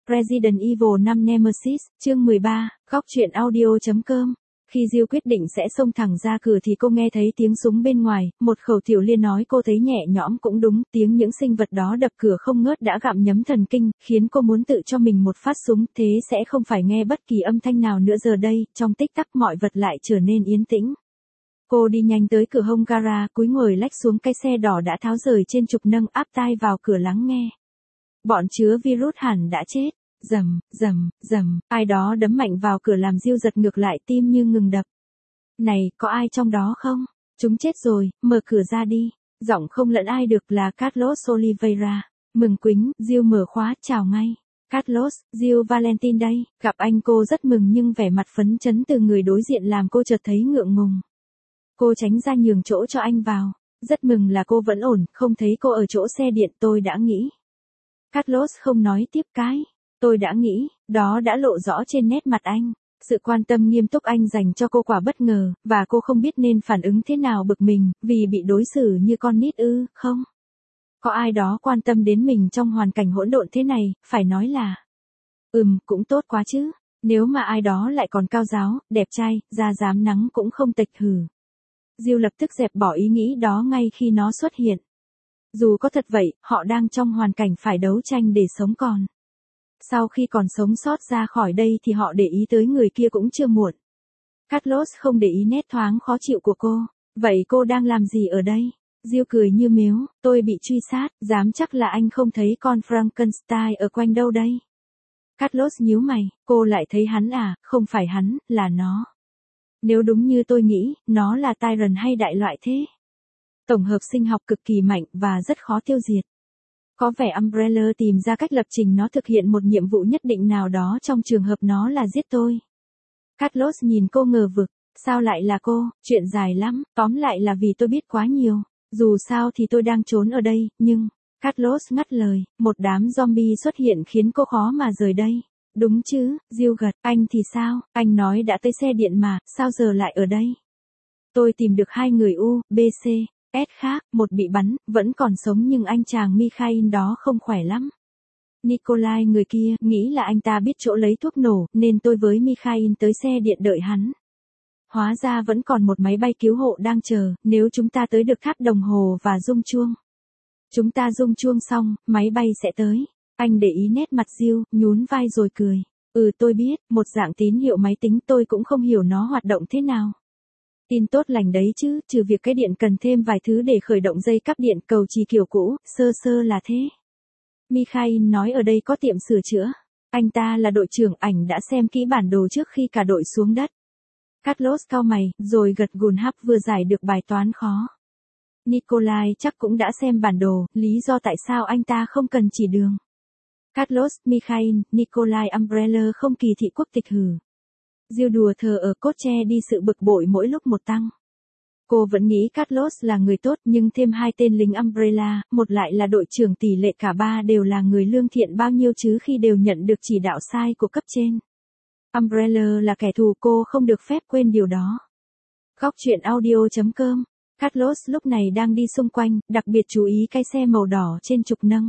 Resident Evil 5 Nemesis, chương 13, góc truyện audio.com. Khi Jill quyết định sẽ xông thẳng ra cửa thì cô nghe thấy tiếng súng bên ngoài, một khẩu tiểu liên nói cô thấy nhẹ nhõm cũng đúng, tiếng những sinh vật đó đập cửa không ngớt đã gặm nhấm thần kinh, khiến cô muốn tự cho mình một phát súng, thế sẽ không phải nghe bất kỳ âm thanh nào nữa. Giờ đây, trong tích tắc mọi vật lại trở nên yên tĩnh. Cô đi nhanh tới cửa hông gara, cúi ngồi lách xuống cái xe đỏ đã tháo rời trên trục, nâng áp tai vào cửa lắng nghe. Bọn chứa virus hẳn đã chết. Rầm, rầm, rầm, ai đó đấm mạnh vào cửa làm Jill giật ngược lại, tim như ngừng đập. Này, có ai trong đó không? Chúng chết rồi, mở cửa ra đi. Giọng không lẫn ai được là Carlos Oliveira. Mừng quính, Jill mở khóa, chào ngay. Carlos, Jill Valentine đây. Gặp anh. Cô rất mừng nhưng vẻ mặt phấn chấn từ người đối diện làm cô chợt thấy ngượng ngùng. Cô tránh ra nhường chỗ cho anh vào. Rất mừng là cô vẫn ổn, không thấy cô ở chỗ xe điện, tôi đã nghĩ. Carlos không nói tiếp cái. Tôi đã nghĩ, đó đã lộ rõ trên nét mặt anh. Sự quan tâm nghiêm túc anh dành cho cô quả bất ngờ, và cô không biết nên phản ứng thế nào. Bực mình, vì bị đối xử như con nít ư? Không. Có ai đó quan tâm đến mình trong hoàn cảnh hỗn độn thế này, phải nói là... cũng tốt quá chứ. Nếu mà ai đó lại còn cao ráo, đẹp trai, da dám nắng cũng không tệch hử. Jill lập tức dẹp bỏ ý nghĩ đó ngay khi nó xuất hiện. Dù có thật vậy, họ đang trong hoàn cảnh phải đấu tranh để sống còn. Sau khi còn sống sót ra khỏi đây thì họ để ý tới người kia cũng chưa muộn. Carlos không để ý nét thoáng khó chịu của cô. Vậy cô đang làm gì ở đây? Jill cười như mếu, tôi bị truy sát, dám chắc là anh không thấy con Frankenstein ở quanh đâu đây. Carlos nhíu mày, cô lại thấy hắn à? Không phải hắn, là nó. Nếu đúng như tôi nghĩ, nó là Tyrant hay đại loại thế? Tổng hợp sinh học cực kỳ mạnh và rất khó tiêu diệt. Có vẻ Umbrella tìm ra cách lập trình nó thực hiện một nhiệm vụ nhất định nào đó, trong trường hợp nó là giết tôi. Carlos nhìn cô ngờ vực, sao lại là cô? Chuyện dài lắm, tóm lại là vì tôi biết quá nhiều. Dù sao thì tôi đang trốn ở đây, nhưng... Carlos ngắt lời, một đám zombie xuất hiện khiến cô khó mà rời đây. Đúng chứ? Jill gật. Anh thì sao? Anh nói đã tới xe điện mà, sao giờ lại ở đây? Tôi tìm được 2 người U, B, C, S khác, một bị bắn, vẫn còn sống nhưng anh chàng Mikhail đó không khỏe lắm. Nikolai người kia, nghĩ là anh ta biết chỗ lấy thuốc nổ, nên tôi với Mikhail tới xe điện đợi hắn. Hóa ra vẫn còn một máy bay cứu hộ đang chờ, nếu chúng ta tới được tháp đồng hồ và rung chuông. Chúng ta rung chuông xong, máy bay sẽ tới. Anh để ý nét mặt Jill, nhún vai rồi cười. Tôi biết, một dạng tín hiệu máy tính, tôi cũng không hiểu nó hoạt động thế nào. Tin tốt lành đấy chứ, trừ việc cái điện cần thêm vài thứ để khởi động dây cáp điện, cầu trì kiểu cũ, sơ sơ là thế. Mikhail nói ở đây có tiệm sửa chữa. Anh ta là đội trưởng, ảnh đã xem kỹ bản đồ trước khi cả đội xuống đất. Carlos cau mày, rồi gật gùn hắp vừa giải được bài toán khó. Nikolai chắc cũng đã xem bản đồ, lý do tại sao anh ta không cần chỉ đường. Carlos, Mikhail, Nikolai Umbrella không kỳ thị quốc tịch hử. Jill đùa thờ ở cốt che đi sự bực bội mỗi lúc một tăng. Cô vẫn nghĩ Carlos là người tốt nhưng thêm 2 tên lính Umbrella, một lại là đội trưởng, tỷ lệ cả ba đều là người lương thiện bao nhiêu chứ khi đều nhận được chỉ đạo sai của cấp trên. Umbrella là kẻ thù, cô không được phép quên điều đó. Góc truyện audio.com. Carlos lúc này đang đi xung quanh, đặc biệt chú ý cái xe màu đỏ trên trục nâng.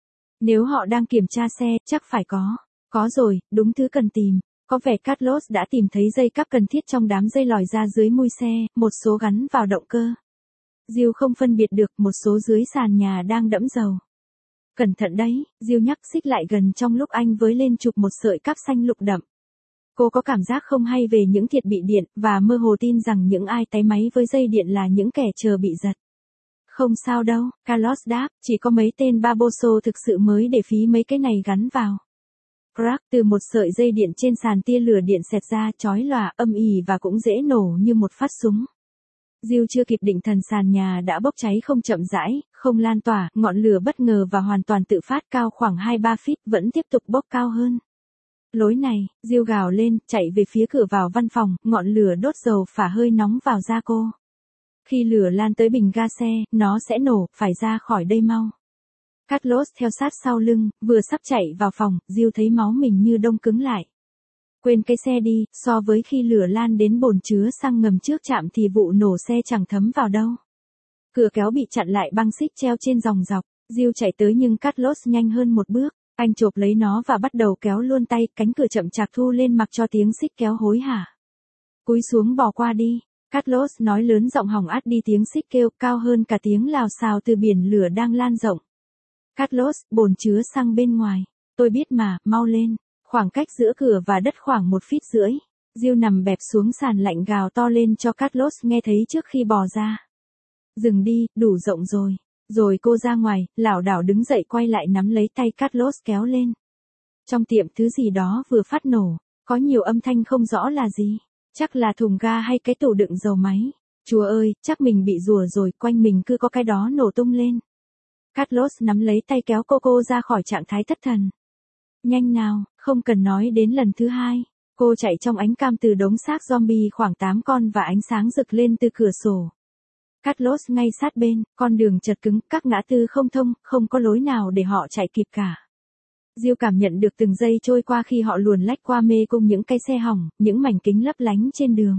Nếu họ đang kiểm tra xe, chắc phải có. Có rồi, đúng thứ cần tìm. Có vẻ Carlos đã tìm thấy dây cáp cần thiết trong đám dây lòi ra dưới mui xe, một số gắn vào động cơ. Jill không phân biệt được, một số dưới sàn nhà đang đẫm dầu. Cẩn thận đấy, Jill nhắc xích lại gần trong lúc anh với lên chụp một sợi cáp xanh lục đậm. Cô có cảm giác không hay về những thiết bị điện, và mơ hồ tin rằng những ai táy máy với dây điện là những kẻ chờ bị giật. Không sao đâu, Carlos đáp, chỉ có mấy tên baboso thực sự mới để phí mấy cái này gắn vào. Crack, từ một sợi dây điện trên sàn tia lửa điện xẹt ra, chói lòa, âm ỉ và cũng dễ nổ như một phát súng. Jill chưa kịp định thần, sàn nhà đã bốc cháy không chậm rãi, không lan tỏa, ngọn lửa bất ngờ và hoàn toàn tự phát, cao khoảng 2-3 feet, vẫn tiếp tục bốc cao hơn. Lối này, Jill gào lên, chạy về phía cửa vào văn phòng, ngọn lửa đốt dầu phả hơi nóng vào da cô. Khi lửa lan tới bình ga xe, nó sẽ nổ, phải ra khỏi đây mau. Carlos theo sát sau lưng, vừa sắp chạy vào phòng, Jill thấy máu mình như đông cứng lại. Quên cái xe đi, so với khi lửa lan đến bồn chứa xăng ngầm trước trạm thì vụ nổ xe chẳng thấm vào đâu. Cửa kéo bị chặn lại băng xích treo trên dòng dọc, Jill chạy tới nhưng Carlos nhanh hơn một bước. Anh chộp lấy nó và bắt đầu kéo luôn tay, cánh cửa chậm chạp thu lên mặc cho tiếng xích kéo hối hả. Cúi xuống bỏ qua đi. Carlos nói lớn giọng hỏng át đi tiếng xích kêu, cao hơn cả tiếng lào xào từ biển lửa đang lan rộng. Carlos, bồn chứa xăng bên ngoài. Tôi biết mà, mau lên. Khoảng cách giữa cửa và đất khoảng 1,5 feet. Jill nằm bẹp xuống sàn lạnh gào to lên cho Carlos nghe thấy trước khi bò ra. Dừng đi, đủ rộng rồi. Rồi cô ra ngoài, lảo đảo đứng dậy quay lại nắm lấy tay Carlos kéo lên. Trong tiệm thứ gì đó vừa phát nổ, có nhiều âm thanh không rõ là gì. Chắc là thùng ga hay cái tủ đựng dầu máy. Chúa ơi, chắc mình bị rùa rồi, quanh mình cứ có cái đó nổ tung lên. Carlos nắm lấy tay kéo cô ra khỏi trạng thái thất thần. Nhanh nào, không cần nói đến lần thứ hai. Cô chạy trong ánh cam từ đống xác zombie khoảng 8 con và ánh sáng rực lên từ cửa sổ. Carlos ngay sát bên, con đường chật cứng, các ngã tư không thông, không có lối nào để họ chạy kịp cả. Jill cảm nhận được từng giây trôi qua khi họ luồn lách qua mê cung những cái xe hỏng, những mảnh kính lấp lánh trên đường.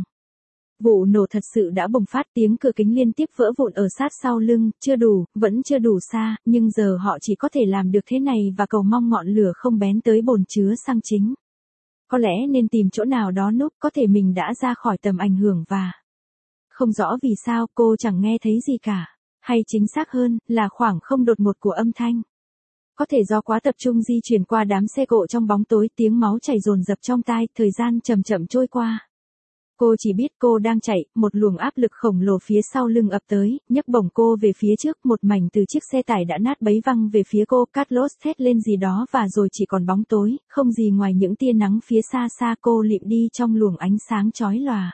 Vụ nổ thật sự đã bùng phát, tiếng cửa kính liên tiếp vỡ vụn ở sát sau lưng, chưa đủ, vẫn chưa đủ xa, nhưng giờ họ chỉ có thể làm được thế này và cầu mong ngọn lửa không bén tới bồn chứa xăng chính. Có lẽ nên tìm chỗ nào đó núp, có thể mình đã ra khỏi tầm ảnh hưởng và... Không rõ vì sao cô chẳng nghe thấy gì cả, hay chính xác hơn là khoảng không đột ngột của âm thanh. Có thể do quá tập trung di chuyển qua đám xe cộ trong bóng tối, tiếng máu chảy dồn dập trong tai, thời gian chậm chậm trôi qua. Cô chỉ biết cô đang chạy, một luồng áp lực khổng lồ phía sau lưng ập tới, nhấc bổng cô về phía trước, một mảnh từ chiếc xe tải đã nát bấy văng về phía cô. Carlos thét lên gì đó và rồi chỉ còn bóng tối, không gì ngoài những tia nắng phía xa xa. Cô lịm đi trong luồng ánh sáng chói lòa.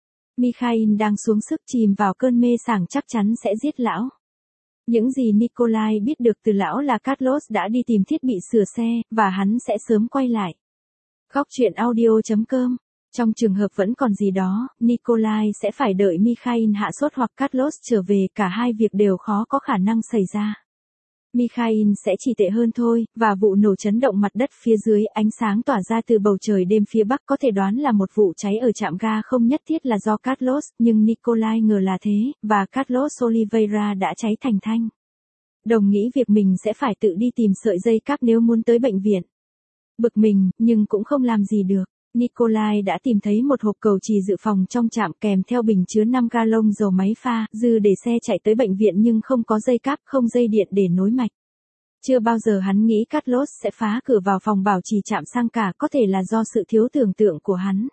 Mikhail đang xuống sức chìm vào cơn mê sảng chắc chắn sẽ giết lão. Những gì Nikolai biết được từ lão là Carlos đã đi tìm thiết bị sửa xe, và hắn sẽ sớm quay lại. Góc truyện audio.com. Trong trường hợp vẫn còn gì đó, Nikolai sẽ phải đợi Mikhail hạ sốt hoặc Carlos trở về, cả hai việc đều khó có khả năng xảy ra. Mikhail sẽ chỉ tệ hơn thôi, và vụ nổ chấn động mặt đất phía dưới, ánh sáng tỏa ra từ bầu trời đêm phía bắc có thể đoán là một vụ cháy ở trạm ga, không nhất thiết là do Carlos, nhưng Nikolai ngờ là thế, và Carlos Oliveira đã cháy thành than. Đồng nghĩ việc mình sẽ phải tự đi tìm sợi dây cáp nếu muốn tới bệnh viện. Bực mình, nhưng cũng không làm gì được. Nikolai đã tìm thấy một hộp cầu trì dự phòng trong trạm kèm theo bình chứa 5 gallon dầu máy pha, dư để xe chạy tới bệnh viện nhưng không có dây cáp, không dây điện để nối mạch. Chưa bao giờ hắn nghĩ Carlos sẽ phá cửa vào phòng bảo trì trạm xăng cả, có thể là do sự thiếu tưởng tượng của hắn.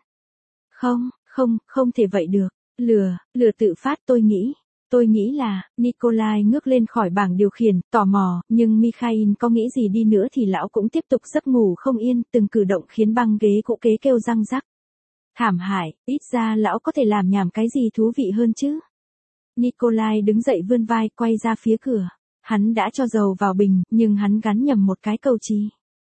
Không thể vậy được. Lừa tự phát Tôi nghĩ là, Nikolai ngước lên khỏi bảng điều khiển, tò mò, nhưng Mikhail có nghĩ gì đi nữa thì lão cũng tiếp tục giấc ngủ không yên, từng cử động khiến băng ghế cũ kế kêu răng rắc. Thảm hại, ít ra lão có thể làm nhảm cái gì thú vị hơn chứ. Nikolai đứng dậy vươn vai, quay ra phía cửa. Hắn đã cho dầu vào bình, nhưng hắn gắn nhầm một cái cầu trì.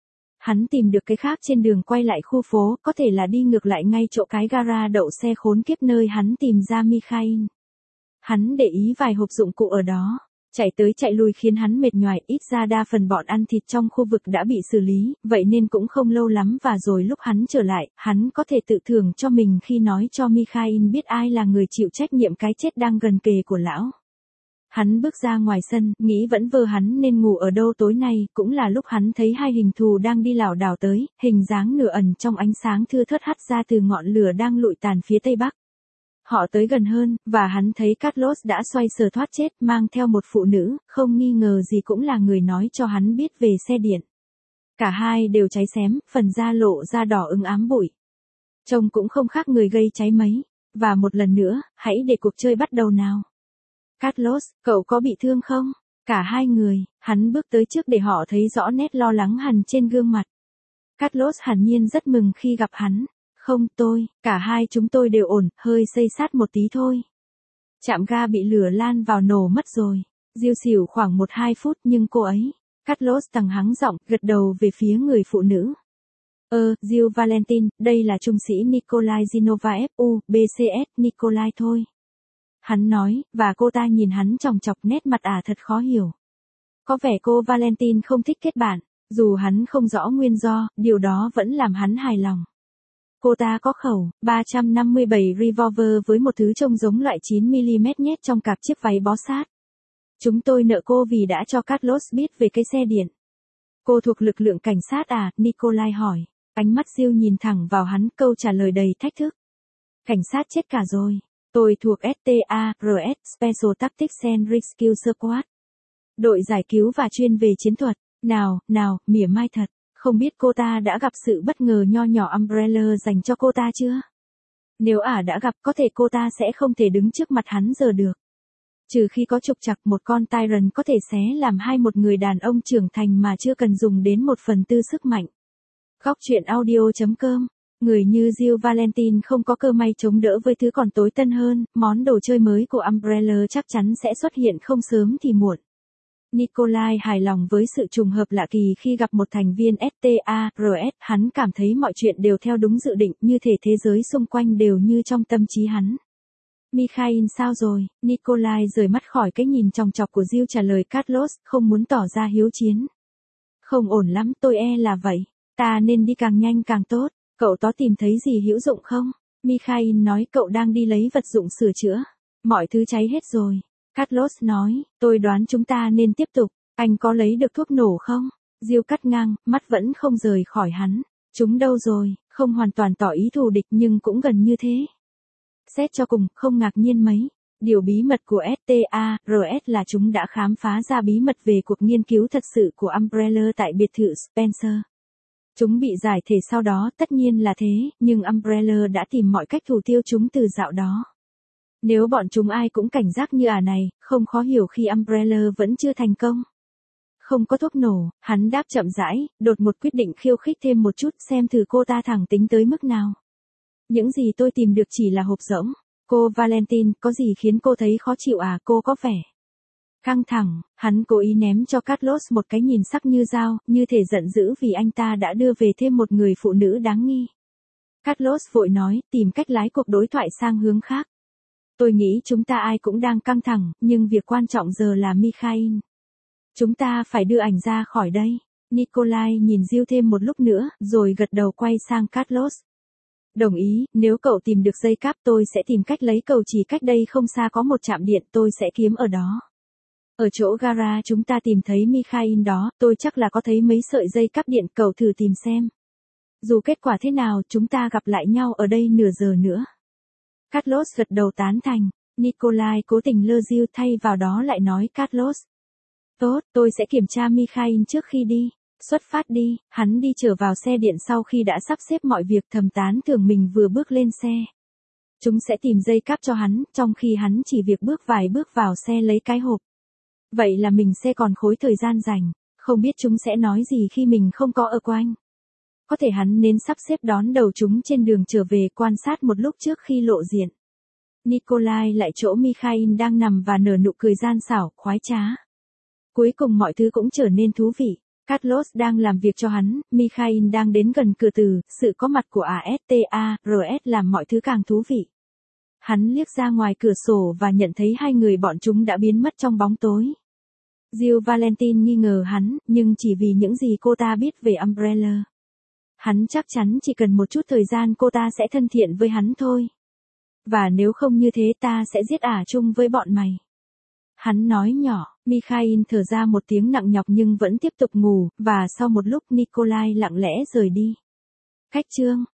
Hắn tìm được cái khác trên đường quay lại khu phố, có thể là đi ngược lại ngay chỗ cái gara đậu xe khốn kiếp nơi hắn tìm ra Mikhail. Hắn để ý vài hộp dụng cụ ở đó, chạy tới chạy lui khiến hắn mệt nhoài, ít ra đa phần bọn ăn thịt trong khu vực đã bị xử lý, vậy nên cũng không lâu lắm và rồi lúc hắn trở lại, hắn có thể tự thưởng cho mình khi nói cho Mikhail biết ai là người chịu trách nhiệm cái chết đang gần kề của lão. Hắn bước ra ngoài sân, nghĩ vẫn vơ hắn nên ngủ ở đâu tối nay, cũng là lúc hắn thấy hai hình thù đang đi lảo đảo tới, hình dáng nửa ẩn trong ánh sáng thưa thớt hắt ra từ ngọn lửa đang lụi tàn phía tây bắc. Họ tới gần hơn, và hắn thấy Carlos đã xoay sở thoát chết, mang theo một phụ nữ, không nghi ngờ gì cũng là người nói cho hắn biết về xe điện. Cả hai đều cháy xém, phần da lộ ra đỏ ửng ám bụi. Trông cũng không khác người gây cháy mấy. Và một lần nữa, hãy để cuộc chơi bắt đầu nào. Carlos, cậu có bị thương không? Cả hai người, hắn bước tới trước để họ thấy rõ nét lo lắng hằn trên gương mặt. Carlos hẳn nhiên rất mừng khi gặp hắn. Không tôi, cả hai chúng tôi đều ổn, hơi xây sát một tí thôi. Trạm ga bị lửa lan vào nổ mất rồi. Jill xỉu khoảng 1-2 phút nhưng cô ấy. Carlos tăng hắng giọng, gật đầu về phía người phụ nữ. Jill Valentin, đây là trung sĩ Nikolai Zinovaev, BCS, Nikolai thôi. Hắn nói, và cô ta nhìn hắn chòng chọc, nét mặt thật khó hiểu. Có vẻ cô Valentin không thích kết bạn, dù hắn không rõ nguyên do, điều đó vẫn làm hắn hài lòng. Cô ta có khẩu 357 revolver với một thứ trông giống loại 9mm nhét trong cặp chiếc váy bó sát. Chúng tôi nợ cô vì đã cho Carlos biết về cái xe điện. Cô thuộc lực lượng cảnh sát à? Nikolai hỏi. Ánh mắt Jill nhìn thẳng vào hắn, câu trả lời đầy thách thức. Cảnh sát chết cả rồi. Tôi thuộc STARS, Special Tactics and Rescue Squad. Đội giải cứu và chuyên về chiến thuật. Nào, mỉa mai thật. Không biết cô ta đã gặp sự bất ngờ nho nhỏ Umbrella dành cho cô ta chưa? Nếu đã gặp, có thể cô ta sẽ không thể đứng trước mặt hắn giờ được. Trừ khi có trục trặc, một con Tyrant có thể xé làm hai một người đàn ông trưởng thành mà chưa cần dùng đến 1/4 sức mạnh. Góc truyện audio.com. Người như Jill Valentine không có cơ may chống đỡ với thứ còn tối tân hơn, món đồ chơi mới của Umbrella chắc chắn sẽ xuất hiện không sớm thì muộn. Nikolai hài lòng với sự trùng hợp lạ kỳ khi gặp một thành viên STARS, hắn cảm thấy mọi chuyện đều theo đúng dự định, như thể thế giới xung quanh đều như trong tâm trí hắn. Mikhail sao rồi? Nikolai rời mắt khỏi cái nhìn chòng chọc của Jill, trả lời Carlos, không muốn tỏ ra hiếu chiến. Không ổn lắm, tôi là vậy. Ta nên đi càng nhanh càng tốt. Cậu có tìm thấy gì hữu dụng không? Mikhail nói, cậu đang đi lấy vật dụng sửa chữa. Mọi thứ cháy hết rồi. Carlos nói, tôi đoán chúng ta nên tiếp tục. Anh có lấy được thuốc nổ không? Jill cắt ngang, mắt vẫn không rời khỏi hắn. Chúng đâu rồi? Không hoàn toàn tỏ ý thù địch nhưng cũng gần như thế. Xét cho cùng, không ngạc nhiên mấy. Điều bí mật của STARS là chúng đã khám phá ra bí mật về cuộc nghiên cứu thật sự của Umbrella tại biệt thự Spencer. Chúng bị giải thể sau đó, tất nhiên là thế, nhưng Umbrella đã tìm mọi cách thủ tiêu chúng từ dạo đó. Nếu bọn chúng ai cũng cảnh giác như này, không khó hiểu khi Umbrella vẫn chưa thành công. Không có thuốc nổ, hắn đáp chậm rãi, đột một quyết định khiêu khích thêm một chút, xem thử cô ta thẳng tính tới mức nào. Những gì tôi tìm được chỉ là hộp rỗng. Cô Valentine, có gì khiến cô thấy khó chịu à? Cô có vẻ căng thẳng. Hắn cố ý ném cho Carlos một cái nhìn sắc như dao, như thể giận dữ vì anh ta đã đưa về thêm một người phụ nữ đáng nghi. Carlos vội nói, tìm cách lái cuộc đối thoại sang hướng khác. Tôi nghĩ chúng ta ai cũng đang căng thẳng, nhưng việc quan trọng giờ là Mikhail. Chúng ta phải đưa ảnh ra khỏi đây. Nikolai nhìn Jill thêm một lúc nữa, rồi gật đầu quay sang Carlos. Đồng ý, nếu cậu tìm được dây cáp tôi sẽ tìm cách lấy, cầu chỉ cách đây không xa có một trạm điện, tôi sẽ kiếm ở đó. Ở chỗ gara chúng ta tìm thấy Mikhail đó, tôi chắc là có thấy mấy sợi dây cáp điện, cậu thử tìm xem. Dù kết quả thế nào, chúng ta gặp lại nhau ở đây nửa giờ nữa. Carlos gật đầu tán thành. Nikolai cố tình lơ Jill, thay vào đó lại nói, Carlos. Tốt, tôi sẽ kiểm tra Mikhail trước khi đi. Xuất phát đi. Hắn đi trở vào xe điện sau khi đã sắp xếp mọi việc, thầm tán thưởng mình vừa bước lên xe. Chúng sẽ tìm dây cáp cho hắn, trong khi hắn chỉ việc bước vài bước vào xe lấy cái hộp. Vậy là mình sẽ còn khối thời gian rảnh. Không biết chúng sẽ nói gì khi mình không có ở quanh. Có thể hắn nên sắp xếp đón đầu chúng trên đường trở về, quan sát một lúc trước khi lộ diện. Nikolai lại chỗ Mikhail đang nằm và nở nụ cười gian xảo, khoái trá. Cuối cùng mọi thứ cũng trở nên thú vị. Carlos đang làm việc cho hắn, Mikhail đang đến gần cửa từ, sự có mặt của STARS làm mọi thứ càng thú vị. Hắn liếc ra ngoài cửa sổ và nhận thấy hai người bọn chúng đã biến mất trong bóng tối. Jill Valentine nghi ngờ hắn, nhưng chỉ vì những gì cô ta biết về Umbrella. Hắn chắc chắn chỉ cần một chút thời gian cô ta sẽ thân thiện với hắn thôi. Và nếu không như thế ta sẽ giết chung với bọn mày. Hắn nói nhỏ, Mikhail thở ra một tiếng nặng nhọc nhưng vẫn tiếp tục ngủ, và sau một lúc Nikolai lặng lẽ rời đi. Cách chương